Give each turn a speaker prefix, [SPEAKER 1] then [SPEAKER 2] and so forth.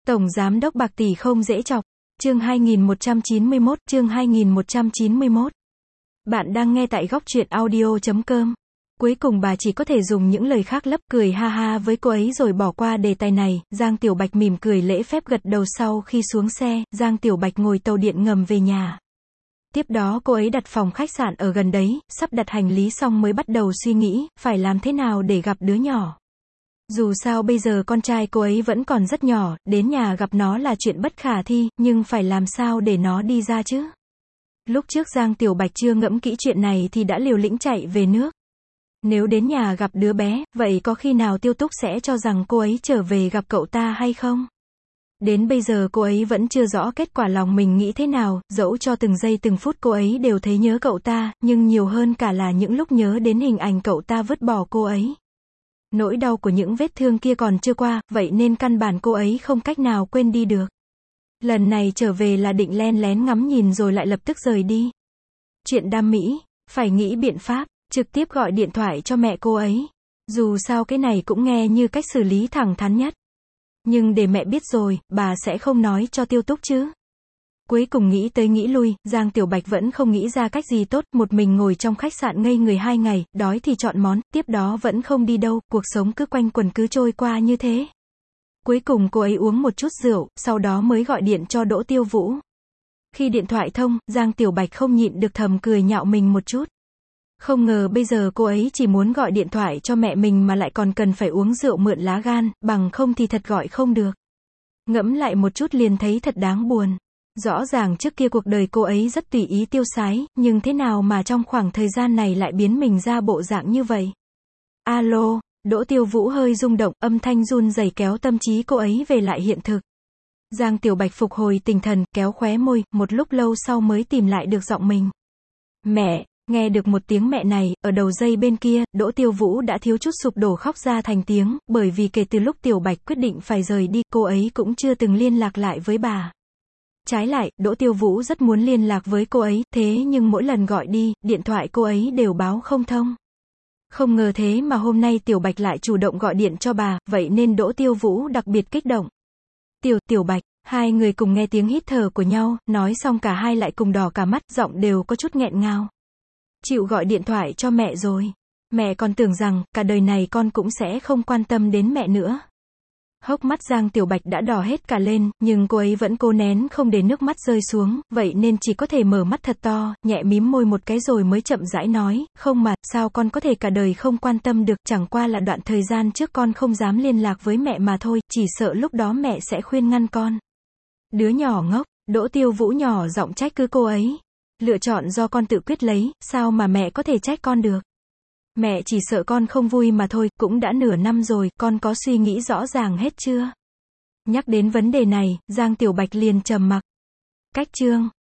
[SPEAKER 1] Tổng Giám đốc bạc tỷ không dễ chọc. Chương 2191. Bạn đang nghe tại góc truyện audio.com. Cuối cùng bà chỉ có thể dùng những lời khác lấp cười ha ha với cô ấy rồi bỏ qua đề tài này. Giang Tiểu Bạch mỉm cười lễ phép gật đầu. Sau khi xuống xe, Giang Tiểu Bạch ngồi tàu điện ngầm về nhà. Tiếp đó cô ấy đặt phòng khách sạn ở gần đấy, sắp đặt hành lý xong mới bắt đầu suy nghĩ, phải làm thế nào để gặp đứa nhỏ. Dù sao bây giờ con trai cô ấy vẫn còn rất nhỏ, đến nhà gặp nó là chuyện bất khả thi, nhưng phải làm sao để nó đi ra chứ? Lúc trước Giang Tiểu Bạch chưa ngẫm kỹ chuyện này thì đã liều lĩnh chạy về nước. Nếu đến nhà gặp đứa bé, vậy có khi nào Tiêu Túc sẽ cho rằng cô ấy trở về gặp cậu ta hay không? Đến bây giờ cô ấy vẫn chưa rõ kết quả lòng mình nghĩ thế nào, dẫu cho từng giây từng phút cô ấy đều thấy nhớ cậu ta, nhưng nhiều hơn cả là những lúc nhớ đến hình ảnh cậu ta vứt bỏ cô ấy. Nỗi đau của những vết thương kia còn chưa qua, vậy nên căn bản cô ấy không cách nào quên đi được. Lần này trở về là định len lén ngắm nhìn rồi lại lập tức rời đi. Chuyện đam mỹ, phải nghĩ biện pháp, trực tiếp gọi điện thoại cho mẹ cô ấy. Dù sao cái này cũng nghe như cách xử lý thẳng thắn nhất. Nhưng để mẹ biết rồi, bà sẽ không nói cho Tiêu Túc chứ. Cuối cùng nghĩ tới nghĩ lui, Giang Tiểu Bạch vẫn không nghĩ ra cách gì tốt, một mình ngồi trong khách sạn ngây người 2 ngày, đói thì chọn món, tiếp đó vẫn không đi đâu, cuộc sống cứ quanh quẩn cứ trôi qua như thế. Cuối cùng cô ấy uống một chút rượu, sau đó mới gọi điện cho Đỗ Tiêu Vũ. Khi điện thoại thông, Giang Tiểu Bạch không nhịn được thầm cười nhạo mình một chút. Không ngờ bây giờ cô ấy chỉ muốn gọi điện thoại cho mẹ mình mà lại còn cần phải uống rượu mượn lá gan, bằng không thì thật gọi không được. Ngẫm lại một chút liền thấy thật đáng buồn. Rõ ràng trước kia cuộc đời cô ấy rất tùy ý tiêu sái, nhưng thế nào mà trong khoảng thời gian này lại biến mình ra bộ dạng như vậy? Alo, Đỗ Tiêu Vũ hơi rung động, âm thanh run rẩy kéo tâm trí cô ấy về lại hiện thực. Giang Tiểu Bạch phục hồi tinh thần, kéo khóe môi, một lúc lâu sau mới tìm lại được giọng mình. Mẹ, nghe được một tiếng mẹ này, ở đầu dây bên kia, Đỗ Tiêu Vũ đã thiếu chút sụp đổ khóc ra thành tiếng, bởi vì kể từ lúc Tiểu Bạch quyết định phải rời đi, cô ấy cũng chưa từng liên lạc lại với bà. Trái lại, Đỗ Tiêu Vũ rất muốn liên lạc với cô ấy, thế nhưng mỗi lần gọi đi, điện thoại cô ấy đều báo không thông. Không ngờ thế mà hôm nay Tiểu Bạch lại chủ động gọi điện cho bà, vậy nên Đỗ Tiêu Vũ đặc biệt kích động. Tiểu Bạch, hai người cùng nghe tiếng hít thở của nhau, nói xong cả hai lại cùng đỏ cả mắt, giọng đều có chút nghẹn ngào. Chịu gọi điện thoại cho mẹ rồi. Mẹ còn tưởng rằng, cả đời này con cũng sẽ không quan tâm đến mẹ nữa. Hốc mắt Giang Tiểu Bạch đã đỏ hết cả lên, nhưng cô ấy vẫn cố nén không để nước mắt rơi xuống, vậy nên chỉ có thể mở mắt thật to, nhẹ mím môi một cái rồi mới chậm rãi nói, không mà, sao con có thể cả đời không quan tâm được, chẳng qua là đoạn thời gian trước con không dám liên lạc với mẹ mà thôi, chỉ sợ lúc đó mẹ sẽ khuyên ngăn con. Đứa nhỏ ngốc, Đỗ Tiêu Vũ nhỏ giọng trách cứ cô ấy. Lựa chọn do con tự quyết lấy, sao mà mẹ có thể trách con được. Mẹ chỉ sợ con không vui mà thôi, cũng đã nửa năm rồi, con có suy nghĩ rõ ràng hết chưa? Nhắc đến vấn đề này, Giang Tiểu Bạch liền trầm mặc. Cách chương